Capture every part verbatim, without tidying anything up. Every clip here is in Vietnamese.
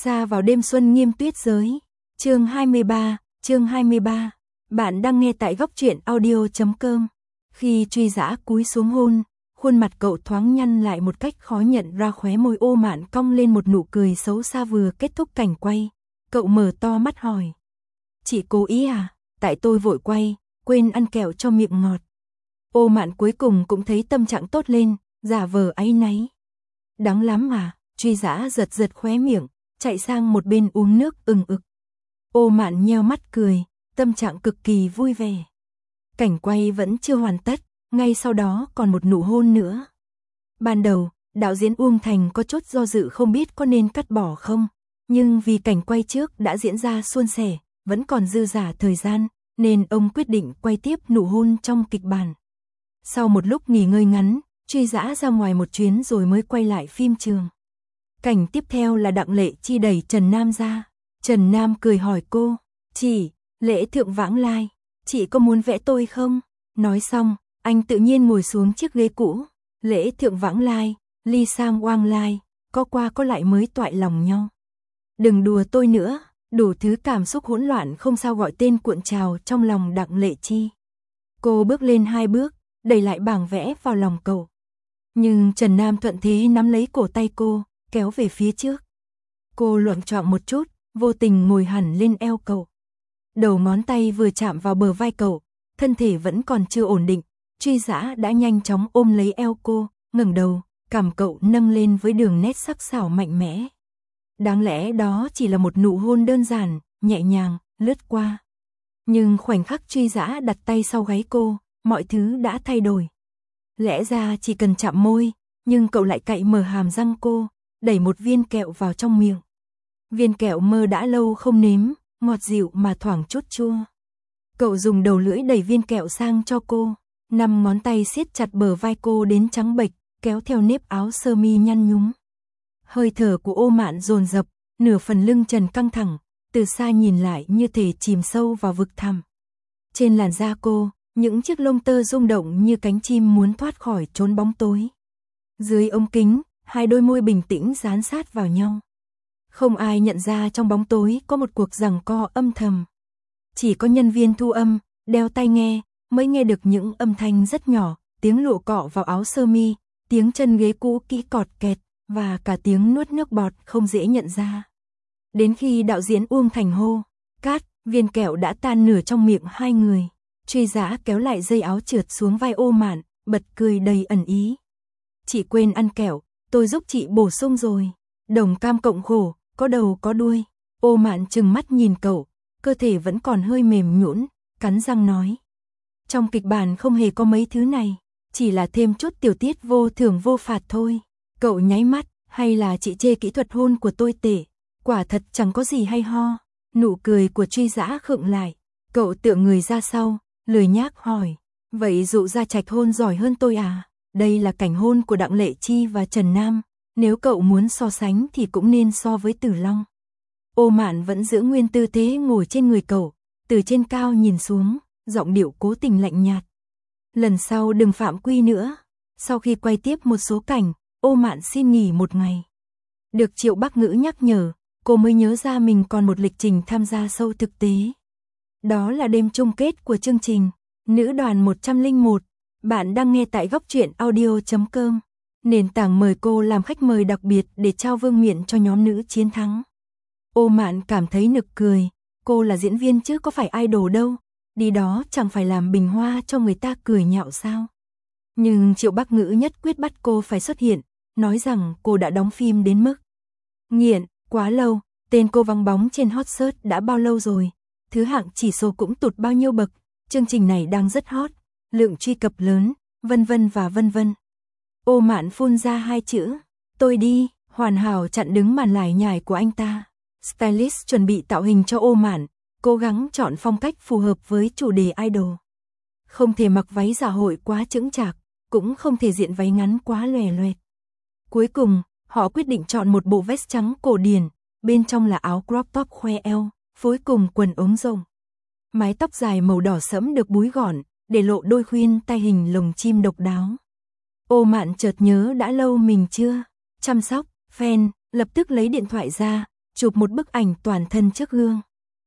Xa vào đêm xuân nghiêm tuyết giới. Chương hai mươi ba, chương hai mươi ba. Bạn đang nghe tại góc truyện audio chấm com. Khi Truy Dã cúi xuống hôn, khuôn mặt cậu thoáng nhăn lại một cách khó nhận ra, khóe môi Ô Mạn cong lên một nụ cười xấu xa. Vừa kết thúc cảnh quay, cậu mở to mắt hỏi: "Chị cố ý à?" "Tại tôi vội quay, quên ăn kẹo cho miệng ngọt." Ô Mạn cuối cùng cũng thấy tâm trạng tốt lên, giả vờ áy náy. "Đáng lắm à?" Truy Dã giật giật khóe miệng, chạy sang một bên uống nước ừng ực. Ô Mạn nheo mắt cười, tâm trạng cực kỳ vui vẻ. Cảnh quay vẫn chưa hoàn tất, ngay sau đó còn một nụ hôn nữa. Ban đầu, đạo diễn Uông Thành có chút do dự không biết có nên cắt bỏ không, nhưng vì cảnh quay trước đã diễn ra suôn sẻ, vẫn còn dư dả thời gian, nên ông quyết định quay tiếp nụ hôn trong kịch bản. Sau một lúc nghỉ ngơi ngắn, Truy Dã ra ngoài một chuyến rồi mới quay lại phim trường. Cảnh tiếp theo là Đặng Lệ Chi đẩy Trần Nam ra. Trần Nam cười hỏi cô: "Chị, Lễ Thượng vãng lai, chị có muốn vẽ tôi không?" Nói xong, anh tự nhiên ngồi xuống chiếc ghế cũ. Lễ Thượng vãng lai, ly sang oang lai, có qua có lại mới toại lòng nhau. Đừng đùa tôi nữa. Đủ thứ cảm xúc hỗn loạn không sao gọi tên cuộn trào trong lòng Đặng Lệ Chi. Cô bước lên hai bước, đẩy lại bảng vẽ vào lòng cậu. Nhưng Trần Nam thuận thế nắm lấy cổ tay cô, kéo về phía trước. Cô loạng choạng một chút, vô tình ngồi hẳn lên eo cậu. Đầu ngón tay vừa chạm vào bờ vai cậu, thân thể vẫn còn chưa ổn định, Truy Dã đã nhanh chóng ôm lấy eo cô, ngẩng đầu, cằm cậu nâng lên với đường nét sắc sảo mạnh mẽ. Đáng lẽ đó chỉ là một nụ hôn đơn giản, nhẹ nhàng, lướt qua. Nhưng khoảnh khắc Truy Dã đặt tay sau gáy cô, mọi thứ đã thay đổi. Lẽ ra chỉ cần chạm môi, nhưng cậu lại cạy mở hàm răng cô, đẩy một viên kẹo vào trong miệng. Viên kẹo mơ đã lâu không nếm, ngọt dịu mà thoảng chút chua. Cậu dùng đầu lưỡi đẩy viên kẹo sang cho cô, năm ngón tay siết chặt bờ vai cô đến trắng bệch, kéo theo nếp áo sơ mi nhăn nhúm. Hơi thở của Ô Mạn dồn dập, nửa phần lưng trần căng thẳng, từ xa nhìn lại như thể chìm sâu vào vực thẳm. Trên làn da cô, những chiếc lông tơ rung động như cánh chim muốn thoát khỏi chốn bóng tối. Dưới ống kính, hai đôi môi bình tĩnh dán sát vào nhau. Không ai nhận ra trong bóng tối có một cuộc giằng co âm thầm. Chỉ có nhân viên thu âm, đeo tai nghe, mới nghe được những âm thanh rất nhỏ, tiếng lụa cọ vào áo sơ mi, tiếng chân ghế cũ kỹ cọt kẹt, và cả tiếng nuốt nước bọt không dễ nhận ra. Đến khi đạo diễn Uông Thành hô cắt, viên kẹo đã tan nửa trong miệng hai người. Truy Dã kéo lại dây áo trượt xuống vai Ô Mạn, bật cười đầy ẩn ý. "Chị quên ăn kẹo, tôi giúp chị bổ sung rồi. Đồng cam cộng khổ, có đầu có đuôi." Ô Mạn trừng mắt nhìn cậu, cơ thể vẫn còn hơi mềm nhũn, cắn răng nói: "Trong kịch bản không hề có mấy thứ này, chỉ là thêm chút tiểu tiết vô thưởng vô phạt thôi." Cậu nháy mắt: "Hay là chị chê kỹ thuật hôn của tôi tệ? Quả thật chẳng có gì hay ho." Nụ cười của Truy Dã khựng lại, cậu tựa người ra sau, lười nhác hỏi: "Vậy Dụ Gia Trạch hôn giỏi hơn tôi à?" Đây là cảnh hôn của Đặng Lệ Chi và Trần Nam, nếu cậu muốn so sánh thì cũng nên so với Tử Long. Ô Mạn vẫn giữ nguyên tư thế ngồi trên người cậu, từ trên cao nhìn xuống, giọng điệu cố tình lạnh nhạt: "Lần sau đừng phạm quy nữa." Sau khi quay tiếp một số cảnh, Ô Mạn xin nghỉ một ngày. Được Triệu Bắc Ngữ nhắc nhở, cô mới nhớ ra mình còn một lịch trình tham gia show thực tế. Đó là đêm chung kết của chương trình Nữ đoàn một không một. Bạn đang nghe tại góc truyện audio chấm com. Nền tảng mời cô làm khách mời đặc biệt để trao vương miện cho nhóm nữ chiến thắng. Ô Mạn cảm thấy nực cười, cô là diễn viên chứ có phải idol đâu, đi đó chẳng phải làm bình hoa cho người ta cười nhạo sao. Nhưng Triệu Bắc Ngữ nhất quyết bắt cô phải xuất hiện, nói rằng cô đã đóng phim đến mức nghiện, quá lâu, tên cô vắng bóng trên hot search đã bao lâu rồi, thứ hạng chỉ số cũng tụt bao nhiêu bậc, chương trình này đang rất hot, lượng truy cập lớn, vân vân và vân vân. Ô Mạn phun ra hai chữ: "Tôi đi", hoàn hảo chặn đứng màn lải nhải của anh ta. Stylist chuẩn bị tạo hình cho Ô Mạn, cố gắng chọn phong cách phù hợp với chủ đề idol. Không thể mặc váy dạ hội quá chững chạc, cũng không thể diện váy ngắn quá lòe loẹt. Cuối cùng, họ quyết định chọn một bộ vest trắng cổ điển, bên trong là áo crop top khoe eo, phối cùng quần ống rộng. Mái tóc dài màu đỏ sẫm được búi gọn, để lộ đôi khuyên tai hình lồng chim độc đáo. Ô Mạn chợt nhớ đã lâu mình chưa chăm sóc, fan, lập tức lấy điện thoại ra, chụp một bức ảnh toàn thân trước gương.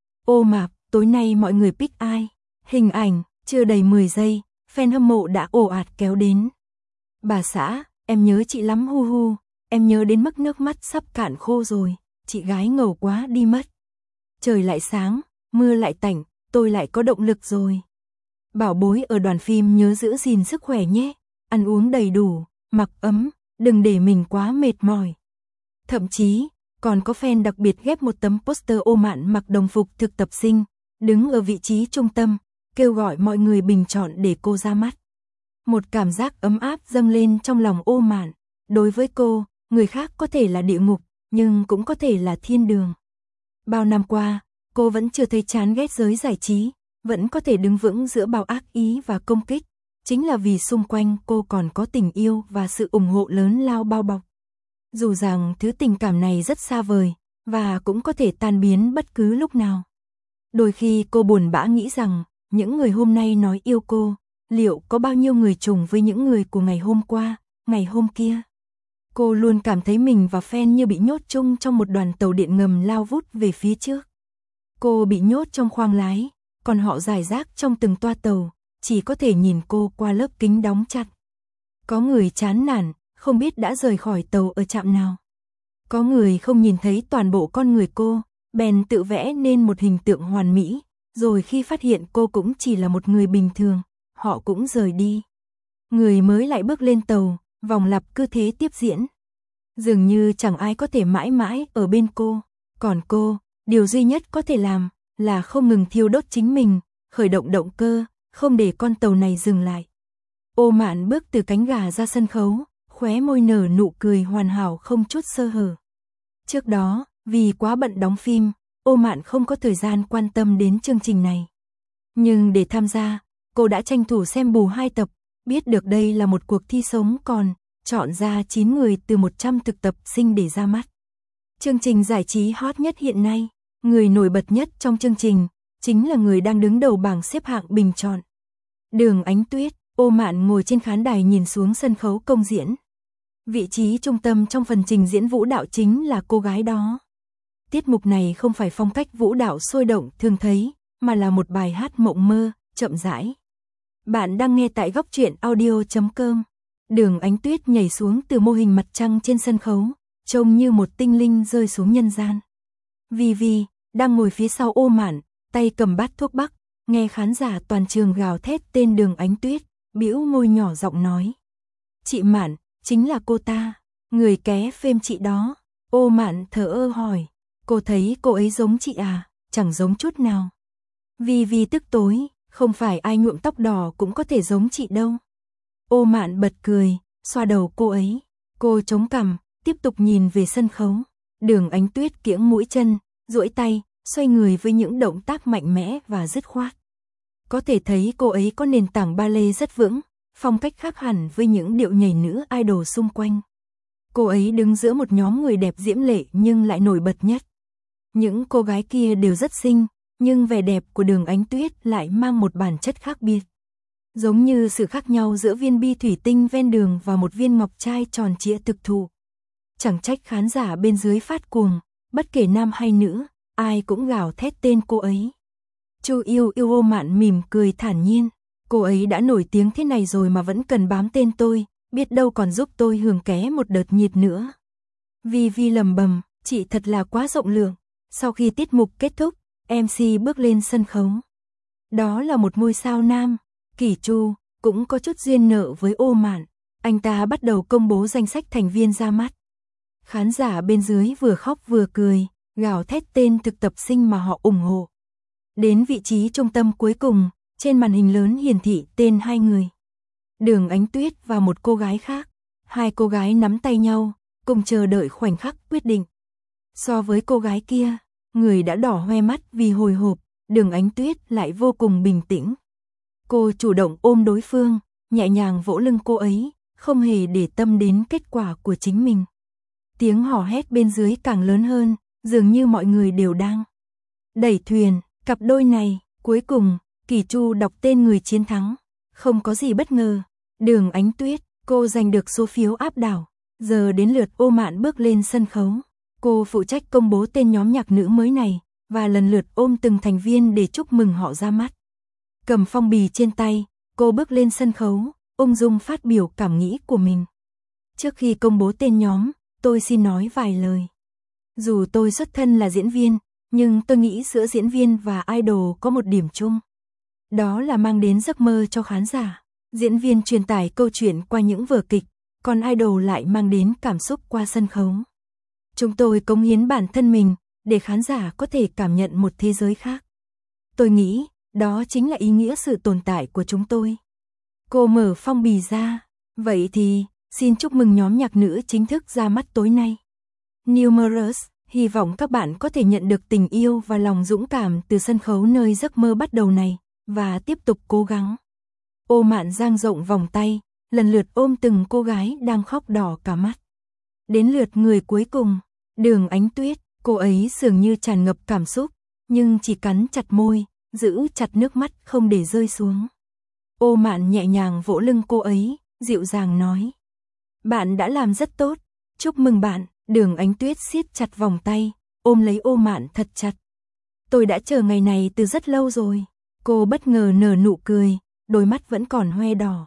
Ô mạp, tối nay mọi người pick ai? Hình ảnh, chưa đầy mười giây, fan hâm mộ đã ồ ạt kéo đến. Bà xã, em nhớ chị lắm hu hu, em nhớ đến mức nước mắt sắp cạn khô rồi, chị gái ngầu quá đi mất. Trời lại sáng, mưa lại tạnh, tôi lại có động lực rồi. Bảo bối ở đoàn phim nhớ giữ gìn sức khỏe nhé, ăn uống đầy đủ, mặc ấm, đừng để mình quá mệt mỏi. Thậm chí, còn có fan đặc biệt ghép một tấm poster Ô Mạn mặc đồng phục thực tập sinh, đứng ở vị trí trung tâm, kêu gọi mọi người bình chọn để cô ra mắt. Một cảm giác ấm áp dâng lên trong lòng Ô Mạn. Đối với cô, người khác có thể là địa ngục, nhưng cũng có thể là thiên đường. Bao năm qua, cô vẫn chưa thấy chán ghét giới giải trí, vẫn có thể đứng vững giữa bao ác ý và công kích, chính là vì xung quanh cô còn có tình yêu và sự ủng hộ lớn lao bao bọc. Dù rằng thứ tình cảm này rất xa vời, và cũng có thể tan biến bất cứ lúc nào. Đôi khi cô buồn bã nghĩ rằng, những người hôm nay nói yêu cô, liệu có bao nhiêu người trùng với những người của ngày hôm qua, ngày hôm kia. Cô luôn cảm thấy mình và fan như bị nhốt chung trong một đoàn tàu điện ngầm lao vút về phía trước. Cô bị nhốt trong khoang lái, còn họ rải rác trong từng toa tàu, chỉ có thể nhìn cô qua lớp kính đóng chặt. Có người chán nản, không biết đã rời khỏi tàu ở trạm nào. Có người không nhìn thấy toàn bộ con người cô, bèn tự vẽ nên một hình tượng hoàn mỹ, rồi khi phát hiện cô cũng chỉ là một người bình thường, họ cũng rời đi. Người mới lại bước lên tàu, vòng lặp cứ thế tiếp diễn. Dường như chẳng ai có thể mãi mãi ở bên cô, còn cô, điều duy nhất có thể làm là không ngừng thiêu đốt chính mình, khởi động động cơ, không để con tàu này dừng lại. Ô Mạn bước từ cánh gà ra sân khấu, khóe môi nở nụ cười hoàn hảo không chút sơ hở. Trước đó, vì quá bận đóng phim, Ô Mạn không có thời gian quan tâm đến chương trình này. Nhưng để tham gia, cô đã tranh thủ xem bù hai tập, biết được đây là một cuộc thi sống còn, chọn ra chín người từ một trăm thực tập sinh để ra mắt. Chương trình giải trí hot nhất hiện nay, người nổi bật nhất trong chương trình, chính là người đang đứng đầu bảng xếp hạng bình chọn. Đường Ánh Tuyết. Ô Mạn ngồi trên khán đài nhìn xuống sân khấu công diễn. Vị trí trung tâm trong phần trình diễn vũ đạo chính là cô gái đó. Tiết mục này không phải phong cách vũ đạo sôi động thường thấy, mà là một bài hát mộng mơ, chậm rãi. Bạn đang nghe tại góc truyện audio chấm com. Đường Ánh Tuyết nhảy xuống từ mô hình mặt trăng trên sân khấu, trông như một tinh linh rơi xuống nhân gian. Vi Vi đang ngồi phía sau Ô Mạn, tay cầm bát thuốc bắc, nghe khán giả toàn trường gào thét tên Đường Ánh Tuyết, bĩu môi nhỏ giọng nói: "Chị Mạn, chính là cô ta, người ké phêm chị đó." Ô Mạn thở ơ hỏi: "Cô thấy cô ấy giống chị à?" "Chẳng giống chút nào." Vi Vi tức tối: "Không phải ai nhuộm tóc đỏ cũng có thể giống chị đâu." Ô Mạn bật cười, xoa đầu cô ấy. Cô chống cằm, tiếp tục nhìn về sân khấu. Đường Ánh Tuyết kiễng mũi chân, duỗi tay, xoay người với những động tác mạnh mẽ và dứt khoát. Có thể thấy cô ấy có nền tảng ballet rất vững, phong cách khác hẳn với những điệu nhảy nữ idol xung quanh. Cô ấy đứng giữa một nhóm người đẹp diễm lệ nhưng lại nổi bật nhất. Những cô gái kia đều rất xinh, nhưng vẻ đẹp của Đường Ánh Tuyết lại mang một bản chất khác biệt. Giống như sự khác nhau giữa viên bi thủy tinh ven đường và một viên ngọc trai tròn trịa thực thụ. Chẳng trách khán giả bên dưới phát cuồng, bất kể nam hay nữ, ai cũng gào thét tên cô ấy. Chu Yêu Yêu. Ô Mạn mỉm cười thản nhiên, cô ấy đã nổi tiếng thế này rồi mà vẫn cần bám tên tôi, biết đâu còn giúp tôi hưởng ké một đợt nhiệt nữa. Vi Vi lầm bầm, chị thật là quá rộng lượng. Sau khi tiết mục kết thúc, em xê bước lên sân khấu. Đó là một ngôi sao nam, Kỷ Chu, cũng có chút duyên nợ với Ô Mạn. Anh ta bắt đầu công bố danh sách thành viên ra mắt. Khán giả bên dưới vừa khóc vừa cười, gào thét tên thực tập sinh mà họ ủng hộ. Đến vị trí trung tâm cuối cùng, trên màn hình lớn hiển thị tên hai người. Đường Ánh Tuyết và một cô gái khác. Hai cô gái nắm tay nhau, cùng chờ đợi khoảnh khắc quyết định. So với cô gái kia, người đã đỏ hoe mắt vì hồi hộp, Đường Ánh Tuyết lại vô cùng bình tĩnh. Cô chủ động ôm đối phương, nhẹ nhàng vỗ lưng cô ấy, không hề để tâm đến kết quả của chính mình. Tiếng hò hét bên dưới càng lớn hơn, dường như mọi người đều đang đẩy thuyền. Cặp đôi này, cuối cùng, Kỷ Chu đọc tên người chiến thắng. Không có gì bất ngờ, Đường Ánh Tuyết, cô giành được số phiếu áp đảo. Giờ đến lượt Ô Mạn bước lên sân khấu. Cô phụ trách công bố tên nhóm nhạc nữ mới này, và lần lượt ôm từng thành viên để chúc mừng họ ra mắt. Cầm phong bì trên tay, cô bước lên sân khấu, ung dung phát biểu cảm nghĩ của mình. Trước khi công bố tên nhóm, tôi xin nói vài lời. Dù tôi xuất thân là diễn viên, nhưng tôi nghĩ giữa diễn viên và idol có một điểm chung. Đó là mang đến giấc mơ cho khán giả. Diễn viên truyền tải câu chuyện qua những vở kịch, còn idol lại mang đến cảm xúc qua sân khấu. Chúng tôi cống hiến bản thân mình, để khán giả có thể cảm nhận một thế giới khác. Tôi nghĩ, đó chính là ý nghĩa sự tồn tại của chúng tôi. Cô mở phong bì ra. Vậy thì, xin chúc mừng nhóm nhạc nữ chính thức ra mắt tối nay. Numerous, hy vọng các bạn có thể nhận được tình yêu và lòng dũng cảm từ sân khấu nơi giấc mơ bắt đầu này, và tiếp tục cố gắng. Ô Mạn dang rộng vòng tay, lần lượt ôm từng cô gái đang khóc đỏ cả mắt. Đến lượt người cuối cùng, Đường Ánh Tuyết, cô ấy dường như tràn ngập cảm xúc, nhưng chỉ cắn chặt môi, giữ chặt nước mắt không để rơi xuống. Ô Mạn nhẹ nhàng vỗ lưng cô ấy, dịu dàng nói. Bạn đã làm rất tốt, chúc mừng bạn. Đường Ánh Tuyết siết chặt vòng tay, ôm lấy Ô Mạn thật chặt. Tôi đã chờ ngày này từ rất lâu rồi. Cô bất ngờ nở nụ cười, đôi mắt vẫn còn hoe đỏ.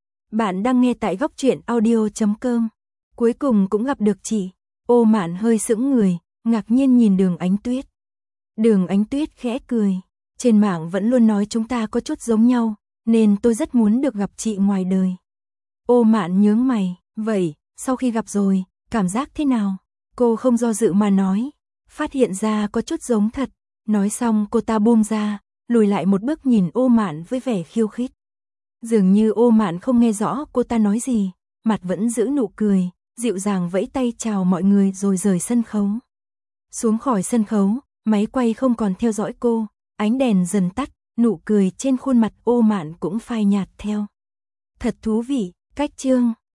Bạn đang nghe tại góc truyện audio chấm com. Cuối cùng cũng gặp được chị. Ô Mạn hơi sững người, ngạc nhiên nhìn Đường Ánh Tuyết. Đường Ánh Tuyết khẽ cười. Trên mạng vẫn luôn nói chúng ta có chút giống nhau, nên tôi rất muốn được gặp chị ngoài đời. Ô Mạn nhướng mày, vậy, sau khi gặp rồi, cảm giác thế nào? Cô không do dự mà nói, phát hiện ra có chút giống thật. Nói xong cô ta buông ra, lùi lại một bước nhìn Ô Mạn với vẻ khiêu khích. Dường như Ô Mạn không nghe rõ cô ta nói gì, mặt vẫn giữ nụ cười, dịu dàng vẫy tay chào mọi người rồi rời sân khấu. Xuống khỏi sân khấu, máy quay không còn theo dõi cô, ánh đèn dần tắt, nụ cười trên khuôn mặt Ô Mạn cũng phai nhạt theo. Thật thú vị, cách chương.